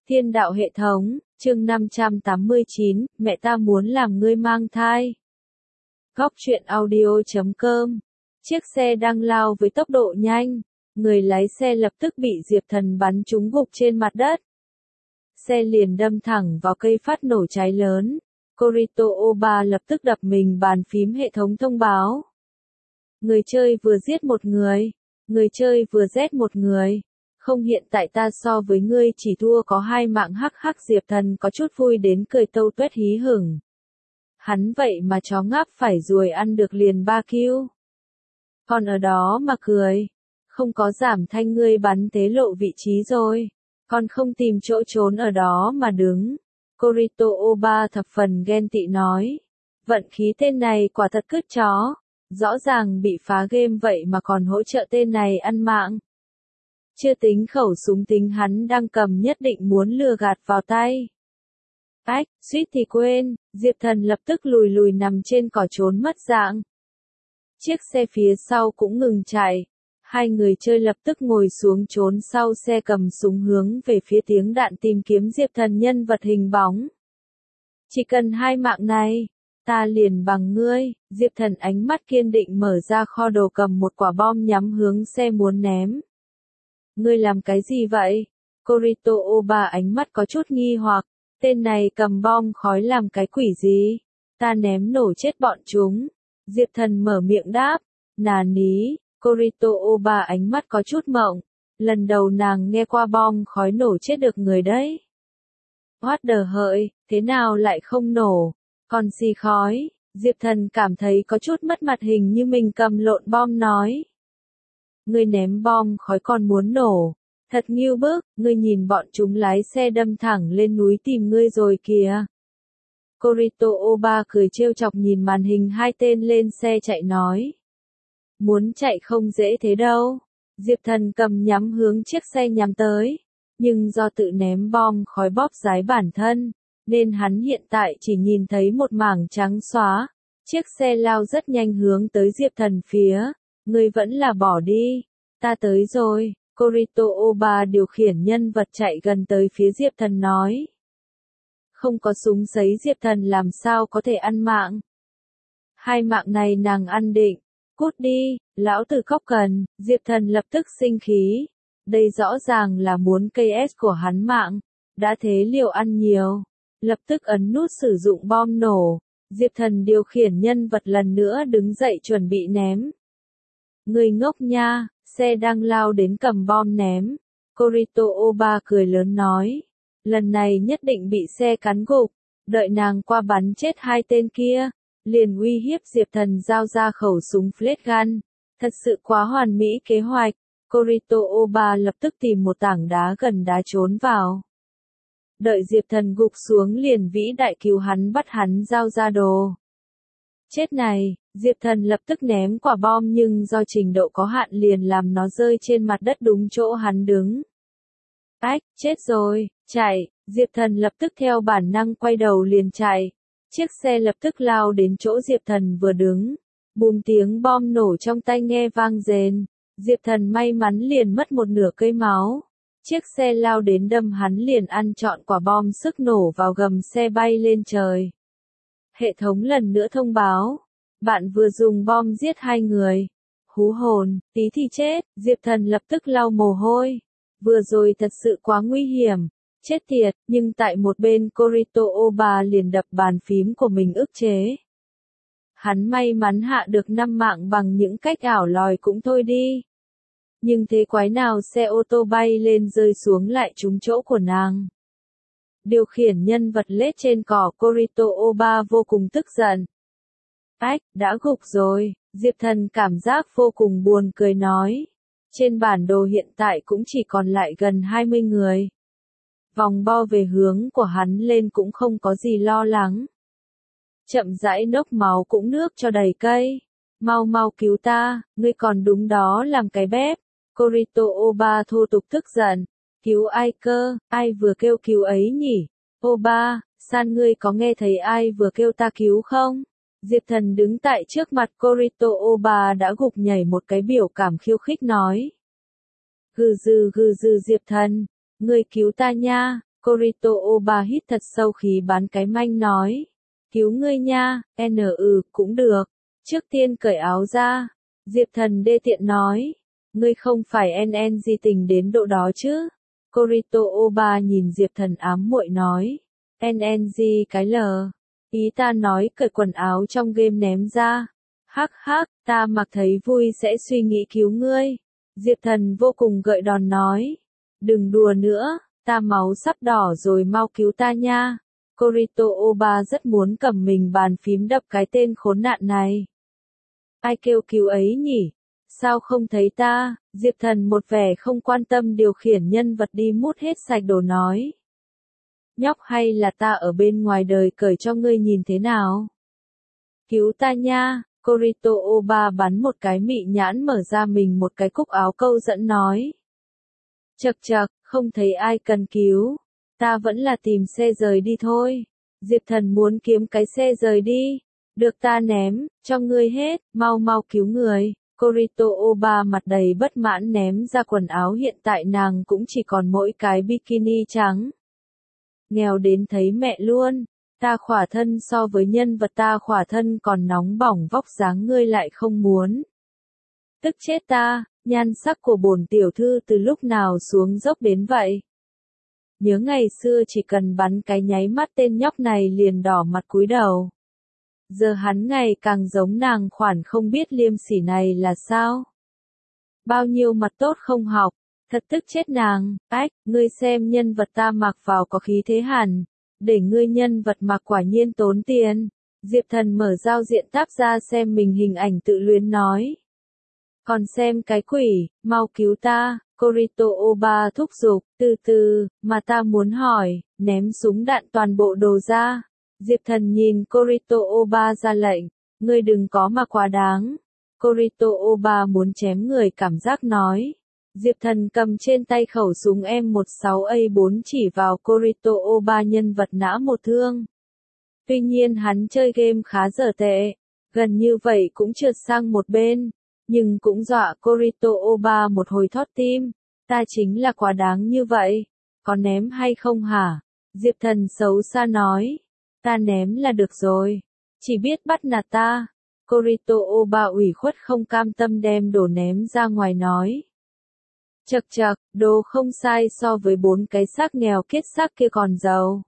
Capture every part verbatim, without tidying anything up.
Thiên đạo hệ thống, chương năm trăm tám mươi chín, mẹ ta muốn làm ngươi mang thai. Góc truyện audio chấm com. Chiếc xe đang lao với tốc độ nhanh, người lái xe lập tức bị Diệp Thần bắn trúng gục trên mặt đất. Xe liền đâm thẳng vào cây phát nổ cháy lớn. Corito Oba lập tức đập mình bàn phím hệ thống thông báo. Người chơi vừa giết một người, người chơi vừa giết một người. Không, hiện tại ta so với ngươi chỉ thua có hai mạng. Hắc hắc. Diệp Thần có chút vui đến cười tâu tuét hí hửng. Hắn vậy mà chó ngáp phải ruồi ăn được liền ba kill. Còn ở đó mà cười. Không có giảm thanh, ngươi bắn tế lộ vị trí rồi. Còn không tìm chỗ trốn ở đó mà đứng. Corito Oba thập phần ghen tị nói. Vận khí tên này quả thật cứt chó. Rõ ràng bị phá game vậy mà còn hỗ trợ tên này ăn mạng. Chưa tính khẩu súng tính hắn đang cầm nhất định muốn lừa gạt vào tay. Ách, suýt thì quên, Diệp Thần lập tức lùi lùi nằm trên cỏ trốn mất dạng. Chiếc xe phía sau cũng ngừng chạy. Hai người chơi lập tức ngồi xuống trốn sau xe cầm súng hướng về phía tiếng đạn tìm kiếm Diệp Thần nhân vật hình bóng. Chỉ cần hai mạng này, ta liền bằng ngươi. Diệp Thần ánh mắt kiên định mở ra kho đồ cầm một quả bom nhắm hướng xe muốn ném. Ngươi làm cái gì vậy? Corito Oba ánh mắt có chút nghi hoặc, tên này cầm bom khói làm cái quỷ gì? Ta ném nổ chết bọn chúng. Diệp Thần mở miệng đáp, nà ní. Corito Oba ánh mắt có chút mộng, lần đầu nàng nghe qua bom khói nổ chết được người đấy. What the hợi, thế nào lại không nổ? Còn xì khói. Diệp Thần cảm thấy có chút mất mặt, hình như mình cầm lộn bom nói. Ngươi ném bom khói còn muốn nổ. Thật nghiêu bức, ngươi nhìn bọn chúng lái xe đâm thẳng lên núi tìm ngươi rồi kìa. Corito Oba cười trêu chọc nhìn màn hình hai tên lên xe chạy nói. Muốn chạy không dễ thế đâu. Diệp Thần cầm nhắm hướng chiếc xe nhắm tới. Nhưng do tự ném bom khói bóp rái bản thân, nên hắn hiện tại chỉ nhìn thấy một mảng trắng xóa. Chiếc xe lao rất nhanh hướng tới Diệp Thần phía. Ngươi vẫn là bỏ đi. Ta tới rồi. Corito Oba điều khiển nhân vật chạy gần tới phía Diệp Thần nói. Không có súng sấy Diệp Thần làm sao có thể ăn mạng. Hai mạng này nàng ăn định. Cút đi, lão tử khóc cần. Diệp Thần lập tức sinh khí. Đây rõ ràng là muốn cây S của hắn mạng. Đã thế liều ăn nhiều. Lập tức ấn nút sử dụng bom nổ. Diệp Thần điều khiển nhân vật lần nữa đứng dậy chuẩn bị ném. Người ngốc nha, xe đang lao đến cầm bom ném. Corito Oba cười lớn nói. Lần này nhất định bị xe cắn gục. Đợi nàng qua bắn chết hai tên kia. Liền uy hiếp Diệp Thần giao ra khẩu súng flash gun. Thật sự quá hoàn mỹ kế hoạch. Corito Oba lập tức tìm một tảng đá gần đá trốn vào. Đợi Diệp Thần gục xuống liền vĩ đại cứu hắn, bắt hắn giao ra đồ. Chết này, Diệp Thần lập tức ném quả bom nhưng do trình độ có hạn liền làm nó rơi trên mặt đất đúng chỗ hắn đứng. Ách, chết rồi, chạy. Diệp Thần lập tức theo bản năng quay đầu liền chạy. Chiếc xe lập tức lao đến chỗ Diệp Thần vừa đứng. Bùm, tiếng bom nổ trong tai nghe vang rền. Diệp Thần may mắn liền mất một nửa cây máu. Chiếc xe lao đến đâm hắn liền ăn trọn quả bom, sức nổ vào gầm xe bay lên trời. Hệ thống lần nữa thông báo. Bạn vừa dùng bom giết hai người. Hú hồn, tí thì chết. Diệp Thần lập tức lau mồ hôi. Vừa rồi thật sự quá nguy hiểm. Chết tiệt, nhưng tại một bên Corito Oba liền đập bàn phím của mình ức chế. Hắn may mắn hạ được năm mạng bằng những cách ảo lòi cũng thôi đi. Nhưng thế quái nào xe ô tô bay lên rơi xuống lại trúng chỗ của nàng. Điều khiển nhân vật lết trên cỏ, Corito Oba vô cùng tức giận. Ách, đã gục rồi. Diệp Thần cảm giác vô cùng buồn cười nói. Trên bản đồ hiện tại cũng chỉ còn lại gần hai mươi người. Vòng bo về hướng của hắn lên cũng không có gì lo lắng. Chậm rãi nốc máu cũng nước cho đầy cây. Mau mau cứu ta, ngươi còn đúng đó làm cái bếp. Corito Oba thô tục tức giận. Cứu ai cơ, ai vừa kêu cứu ấy nhỉ? Oba, san ngươi có nghe thấy ai vừa kêu ta cứu không? Diệp Thần đứng tại trước mặt Corito Oba đã gục nhảy một cái biểu cảm khiêu khích nói. Gừ dừ gừ dừ Diệp Thần, ngươi cứu ta nha. Kurito Oba hít thật sâu khí bán cái manh nói. Cứu ngươi nha, N ừ, cũng được. Trước tiên cởi áo ra. Diệp Thần đê tiện nói. Ngươi không phải en en gì tình đến độ đó chứ. Kurito Oba nhìn Diệp Thần ám muội nói. en en gì cái lờ. Ý ta nói cởi quần áo trong game ném ra. Hắc hắc, ta mặc thấy vui sẽ suy nghĩ cứu ngươi. Diệp Thần vô cùng gợi đòn nói. Đừng đùa nữa, ta máu sắp đỏ rồi, mau cứu ta nha. Kurito Oba rất muốn cầm mình bàn phím đập cái tên khốn nạn này. Ai kêu cứu ấy nhỉ? Sao không thấy ta? Diệp Thần một vẻ không quan tâm điều khiển nhân vật đi mút hết sạch đồ nói. Nhóc, hay là ta ở bên ngoài đời cởi cho ngươi nhìn thế nào? Cứu ta nha. Kurito Oba bắn một cái mị nhãn, mở ra mình một cái cúc áo câu dẫn nói. Chậc chậc, không thấy ai cần cứu. Ta vẫn là tìm xe rời đi thôi. Diệp Thần muốn kiếm cái xe rời đi. Được ta ném, cho ngươi hết, mau mau cứu người. Kurito Oba mặt đầy bất mãn ném ra quần áo, hiện tại nàng cũng chỉ còn mỗi cái bikini trắng. Nghèo đến thấy mẹ luôn. Ta khỏa thân so với nhân vật ta khỏa thân còn nóng bỏng, vóc dáng ngươi lại không muốn. Tức chết ta, nhan sắc của bổn tiểu thư từ lúc nào xuống dốc đến vậy. Nhớ ngày xưa chỉ cần bắn cái nháy mắt tên nhóc này liền đỏ mặt cúi đầu. Giờ hắn ngày càng giống nàng khoản không biết liêm sỉ này là sao. Bao nhiêu mặt tốt không học, thật tức chết nàng. Ách, ngươi xem nhân vật ta mặc vào có khí thế hẳn. Để ngươi nhân vật mặc quả nhiên tốn tiền. Diệp Thần mở giao diện tab ra xem mình hình ảnh tự luyến nói. Còn xem cái quỷ, mau cứu ta. Kurito Oba thúc giục, từ từ, mà ta muốn hỏi, ném súng đạn toàn bộ đồ ra. Diệp Thần nhìn Kurito Oba ra lệnh, ngươi đừng có mà quá đáng. Kurito Oba muốn chém người cảm giác nói. Diệp Thần cầm trên tay khẩu súng M mười sáu A bốn chỉ vào Kurito Oba, nhân vật nã một thương. Tuy nhiên hắn chơi game khá dở tệ, gần như vậy cũng trượt sang một bên, nhưng cũng dọa Kurito Oba một hồi thót tim. Ta chính là quá đáng như vậy, có ném hay không hả? Diệp Thần xấu xa nói. Ta ném là được rồi, chỉ biết bắt nạt ta. Kurito Oba ủy khuất không cam tâm đem đồ ném ra ngoài nói. Chậc chậc, đồ không sai so với bốn cái xác nghèo kiết xác kia còn giàu.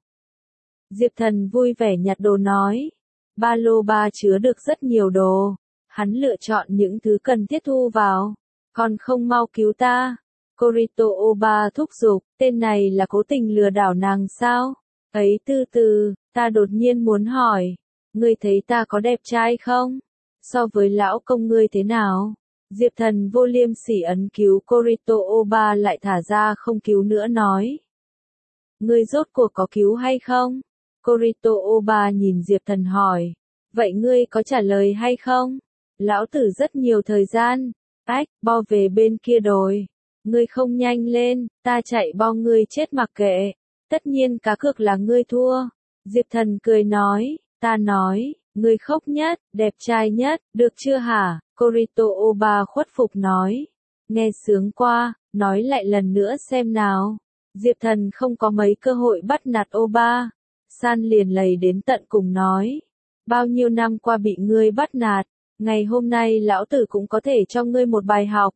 Diệp Thần vui vẻ nhặt đồ nói. Ba lô ba chứa được rất nhiều đồ. Hắn lựa chọn những thứ cần thiết thu vào. Còn không mau cứu ta. Kurito Oba thúc giục, tên này là cố tình lừa đảo nàng sao? Ấy từ từ, ta đột nhiên muốn hỏi. Ngươi thấy ta có đẹp trai không? So với lão công ngươi thế nào? Diệp Thần vô liêm sỉ ấn cứu Kurito Oba lại thả ra không cứu nữa nói. Ngươi rốt cuộc có cứu hay không? Kurito Oba nhìn Diệp Thần hỏi. Vậy ngươi có trả lời hay không? Lão tử rất nhiều thời gian. Ách, bo về bên kia rồi. Ngươi không nhanh lên, ta chạy bo ngươi chết mặc kệ. Tất nhiên cá cược là ngươi thua. Diệp Thần cười nói. Ta nói, ngươi khóc nhất, đẹp trai nhất, được chưa hả? Kurito Oba khuất phục nói. Nghe sướng qua, nói lại lần nữa xem nào. Diệp Thần không có mấy cơ hội bắt nạt Oba. San liền lầy đến tận cùng nói. Bao nhiêu năm qua bị ngươi bắt nạt, ngày hôm nay lão tử cũng có thể cho ngươi một bài học.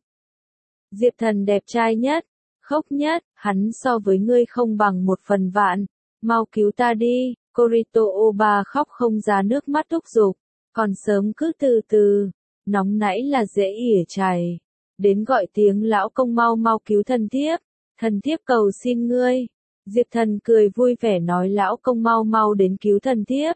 Diệp Thần đẹp trai nhất, khóc nhất, hắn so với ngươi không bằng một phần vạn. Mau cứu ta đi. Kurito Oba khóc không ra nước mắt thúc giục. Còn sớm cứ từ từ. Nóng nãy là dễ ỉa chảy. Đến gọi tiếng lão công mau mau cứu thần thiếp. Thần thiếp cầu xin ngươi. Diệp Thần cười vui vẻ nói lão công mau mau đến cứu thần thiếp.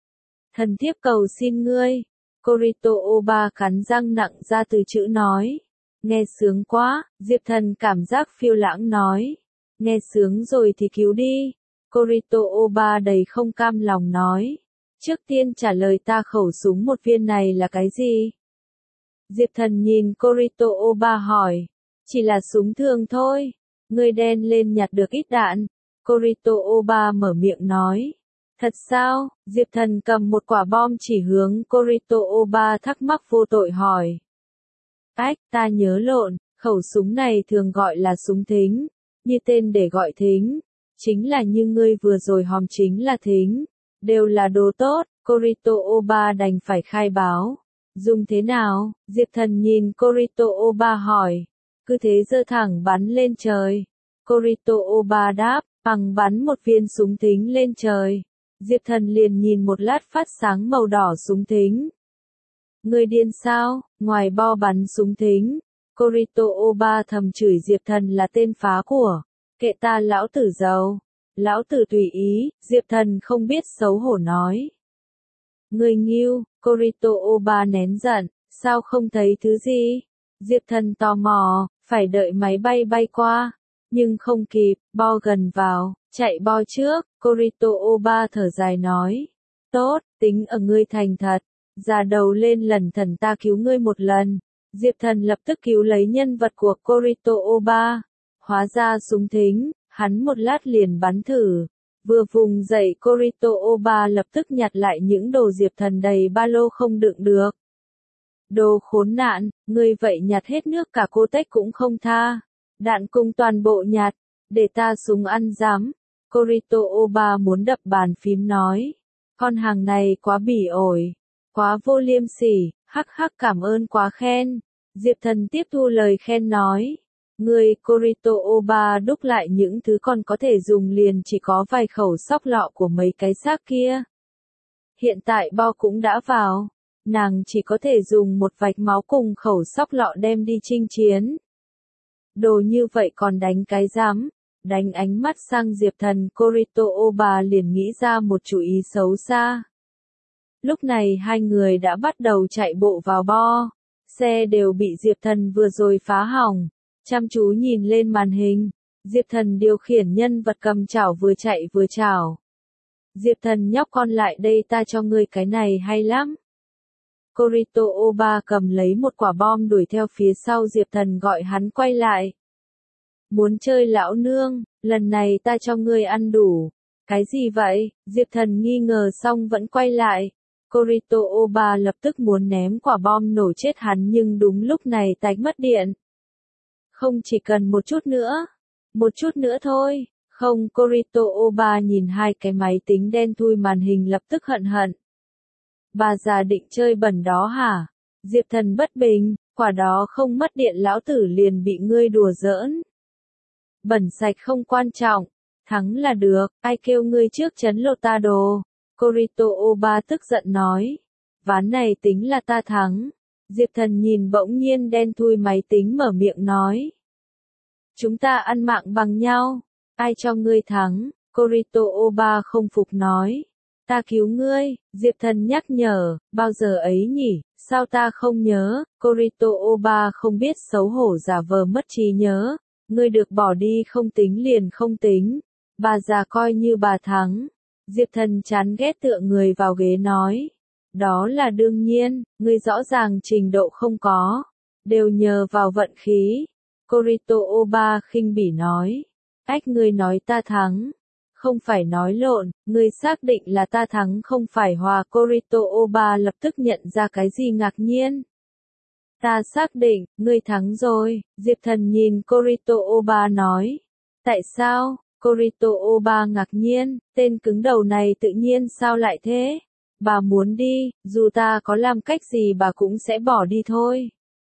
Thần thiếp cầu xin ngươi. Kurito Oba cắn răng nặng ra từ chữ nói. Nghe sướng quá. Diệp Thần cảm giác phiêu lãng nói. Nghe sướng rồi thì cứu đi. Kurito Oba đầy không cam lòng nói. Trước tiên trả lời ta, khẩu súng một viên này là cái gì? Diệp Thần nhìn Kurito Oba hỏi. Chỉ là súng thường thôi. Ngươi đen lên nhặt được ít đạn. Kurito Oba mở miệng nói. Thật sao? Diệp Thần cầm một quả bom chỉ hướng Kurito Oba, thắc mắc vô tội hỏi. Ách, ta nhớ lộn, khẩu súng này thường gọi là súng thính. Như tên để gọi thính. chính là như ngươi vừa rồi hòm chính là thính, đều là đồ tốt, Kurito Oba đành phải khai báo. Dùng thế nào? Diệp Thần nhìn Kurito Oba hỏi. Cứ thế giơ thẳng bắn lên trời. Kurito Oba đáp, bằng bắn một viên súng thính lên trời. Diệp Thần liền nhìn một lát phát sáng màu đỏ súng thính. Ngươi điên sao? Ngoài bo bắn súng thính, Kurito Oba thầm chửi Diệp Thần là tên phá của. Kệ ta lão tử giàu. Lão tử tùy ý, Diệp Thần không biết xấu hổ nói. Ngươi nghiêu, Kurito Oba nén giận, sao không thấy thứ gì? Diệp Thần tò mò, phải đợi máy bay bay qua. Nhưng không kịp, bo gần vào, chạy bo trước, Kurito Oba thở dài nói. Tốt, tính ở ngươi thành thật. Già đầu lên lần thần ta cứu ngươi một lần. Diệp Thần lập tức cứu lấy nhân vật của Kurito Oba. Hóa ra súng thính, hắn một lát liền bắn thử. Vừa vùng dậy Kurito Oba lập tức nhặt lại những đồ Diệp Thần đầy ba lô không đựng được. Đồ khốn nạn, ngươi vậy nhặt hết nước cả cô tách cũng không tha. Đạn cung toàn bộ nhặt, để ta súng ăn dám. Kurito Oba muốn đập bàn phím nói. Con hàng này quá bỉ ổi, quá vô liêm sỉ, hắc hắc cảm ơn quá khen. Diệp Thần tiếp thu lời khen nói. Người Kurito Oba đúc lại những thứ còn có thể dùng liền chỉ có vài khẩu sóc lọ của mấy cái xác kia. Hiện tại bo cũng đã vào, nàng chỉ có thể dùng một vạch máu cùng khẩu sóc lọ đem đi chinh chiến. Đồ như vậy còn đánh cái rắm, đánh ánh mắt sang Diệp Thần, Kurito Oba liền nghĩ ra một chủ ý xấu xa. Lúc này hai người đã bắt đầu chạy bộ vào bo, xe đều bị Diệp Thần vừa rồi phá hỏng. Chăm chú nhìn lên màn hình, Diệp Thần điều khiển nhân vật cầm chảo vừa chạy vừa chảo. Diệp Thần nhóc con lại đây ta cho ngươi cái này hay lắm. Kurito Oba cầm lấy một quả bom đuổi theo phía sau Diệp Thần gọi hắn quay lại. Muốn chơi lão nương, lần này ta cho ngươi ăn đủ. Cái gì vậy? Diệp Thần nghi ngờ xong vẫn quay lại. Kurito Oba lập tức muốn ném quả bom nổ chết hắn nhưng đúng lúc này tạch mất điện. Không chỉ cần một chút nữa. Một chút nữa thôi. Không, Kurito Oba nhìn hai cái máy tính đen thui màn hình lập tức hận hận. Bà già định chơi bẩn đó hả? Diệp Thần bất bình, quả đó không mất điện lão tử liền bị ngươi đùa giỡn. Bẩn sạch không quan trọng, thắng là được, ai kêu ngươi trước chấn lột ta đồ. Kurito Oba tức giận nói. Ván này tính là ta thắng. Diệp Thần nhìn bỗng nhiên đen thui máy tính mở miệng nói. Chúng ta ăn mạng bằng nhau. Ai cho ngươi thắng? Kurito Oba không phục nói. Ta cứu ngươi, Diệp Thần nhắc nhở, bao giờ ấy nhỉ, sao ta không nhớ? Kurito Oba không biết xấu hổ giả vờ mất trí nhớ. Ngươi được bỏ đi không tính liền không tính. Bà già coi như bà thắng. Diệp Thần chán ghét tựa người vào ghế nói. Đó là đương nhiên, ngươi rõ ràng trình độ không có. Đều nhờ vào vận khí. Kurito Oba khinh bỉ nói. Ách ngươi nói ta thắng. Không phải nói lộn, ngươi xác định là ta thắng không phải hòa. Kurito Oba lập tức nhận ra cái gì ngạc nhiên. Ta xác định, ngươi thắng rồi. Diệp Thần nhìn Kurito Oba nói. Tại sao? Kurito Oba ngạc nhiên, tên cứng đầu này tự nhiên sao lại thế? Bà muốn đi, dù ta có làm cách gì bà cũng sẽ bỏ đi thôi.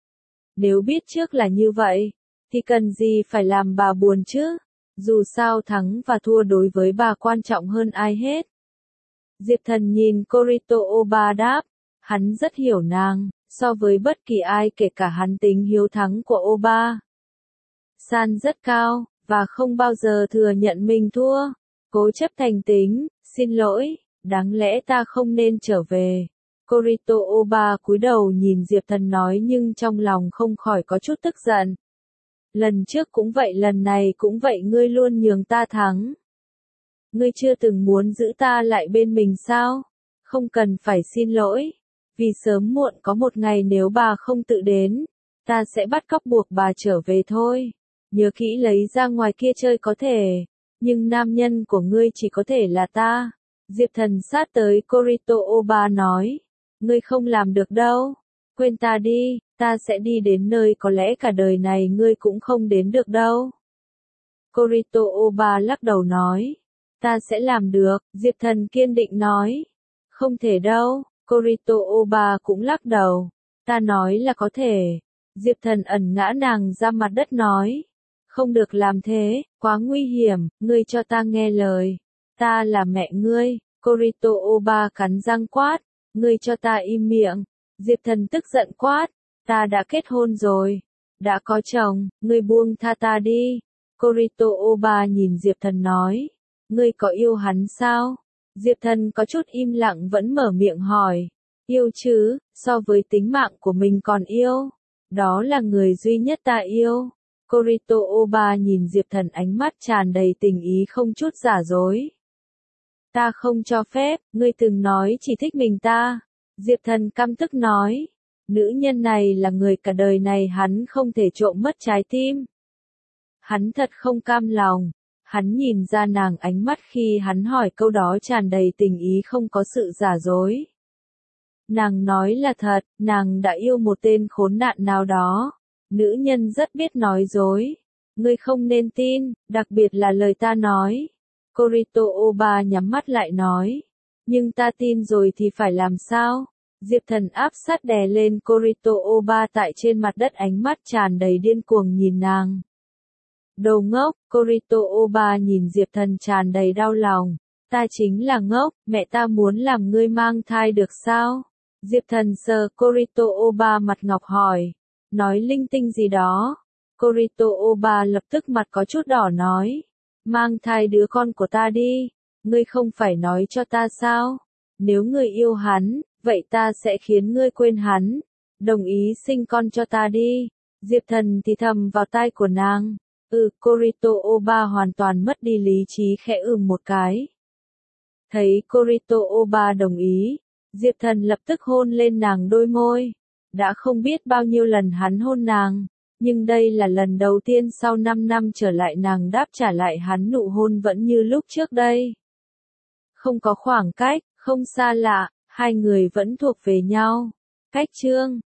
Nếu biết trước là như vậy, thì cần gì phải làm bà buồn chứ? Dù sao thắng và thua đối với bà quan trọng hơn ai hết. Diệp Thần nhìn Kurito Oba đáp, hắn rất hiểu nàng, so với bất kỳ ai kể cả hắn tính hiếu thắng của Oba. San rất cao, và không bao giờ thừa nhận mình thua. Cố chấp thành tính, xin lỗi, đáng lẽ ta không nên trở về. Kurito Oba cúi đầu nhìn Diệp Thần nói nhưng trong lòng không khỏi có chút tức giận. Lần trước cũng vậy lần này cũng vậy ngươi luôn nhường ta thắng. Ngươi chưa từng muốn giữ ta lại bên mình sao? Không cần phải xin lỗi. Vì sớm muộn có một ngày nếu bà không tự đến, ta sẽ bắt cóc buộc bà trở về thôi. Nhớ kỹ lấy ra ngoài kia chơi có thể, nhưng nam nhân của ngươi chỉ có thể là ta. Diệp Thần sát tới Kurito Oba nói. Ngươi không làm được đâu. Quên ta đi, ta sẽ đi đến nơi có lẽ cả đời này ngươi cũng không đến được đâu. Kurito Oba lắc đầu nói. Ta sẽ làm được, Diệp Thần kiên định nói. Không thể đâu, Kurito Oba cũng lắc đầu. Ta nói là có thể. Diệp Thần ẩn ngã nàng ra mặt đất nói. Không được làm thế, quá nguy hiểm, ngươi cho ta nghe lời. Ta là mẹ ngươi, Kurito Oba cắn răng quát. Ngươi cho ta im miệng. Diệp Thần tức giận quát. Ta đã kết hôn rồi. Đã có chồng, ngươi buông tha ta đi. Kurito Oba nhìn Diệp Thần nói. Ngươi có yêu hắn sao? Diệp Thần có chút im lặng vẫn mở miệng hỏi. Yêu chứ, so với tính mạng của mình còn yêu. Đó là người duy nhất ta yêu. Kurito Oba nhìn Diệp Thần ánh mắt tràn đầy tình ý không chút giả dối. Ta không cho phép, ngươi từng nói chỉ thích mình ta. Diệp Thần căm tức nói. Nữ nhân này là người cả đời này hắn không thể trộm mất trái tim. Hắn thật không cam lòng. Hắn nhìn ra nàng ánh mắt khi hắn hỏi câu đó tràn đầy tình ý không có sự giả dối. Nàng nói là thật, nàng đã yêu một tên khốn nạn nào đó. Nữ nhân rất biết nói dối. Ngươi không nên tin, đặc biệt là lời ta nói. Kurito Oba nhắm mắt lại nói. Nhưng ta tin rồi thì phải làm sao? Diệp Thần áp sát đè lên Kurito Oba tại trên mặt đất ánh mắt tràn đầy điên cuồng nhìn nàng. Đồ ngốc, Kurito Oba nhìn Diệp Thần tràn đầy đau lòng. Ta chính là ngốc, mẹ ta muốn làm ngươi mang thai được sao? Diệp Thần sờ Kurito Oba mặt ngọc hỏi. Nói linh tinh gì đó. Kurito Oba lập tức mặt có chút đỏ nói. Mang thai đứa con của ta đi. Ngươi không phải nói cho ta sao? Nếu ngươi yêu hắn, vậy ta sẽ khiến ngươi quên hắn. Đồng ý sinh con cho ta đi. Diệp Thần thì thầm vào tai của nàng. Ừ, Kurito Oba hoàn toàn mất đi lý trí khẽ ừm một cái. Thấy Kurito Oba đồng ý, Diệp Thần lập tức hôn lên nàng đôi môi. Đã không biết bao nhiêu lần hắn hôn nàng, nhưng đây là lần đầu tiên sau năm năm trở lại nàng đáp trả lại hắn nụ hôn vẫn như lúc trước đây. Không có khoảng cách, không xa lạ, hai người vẫn thuộc về nhau. Cách chương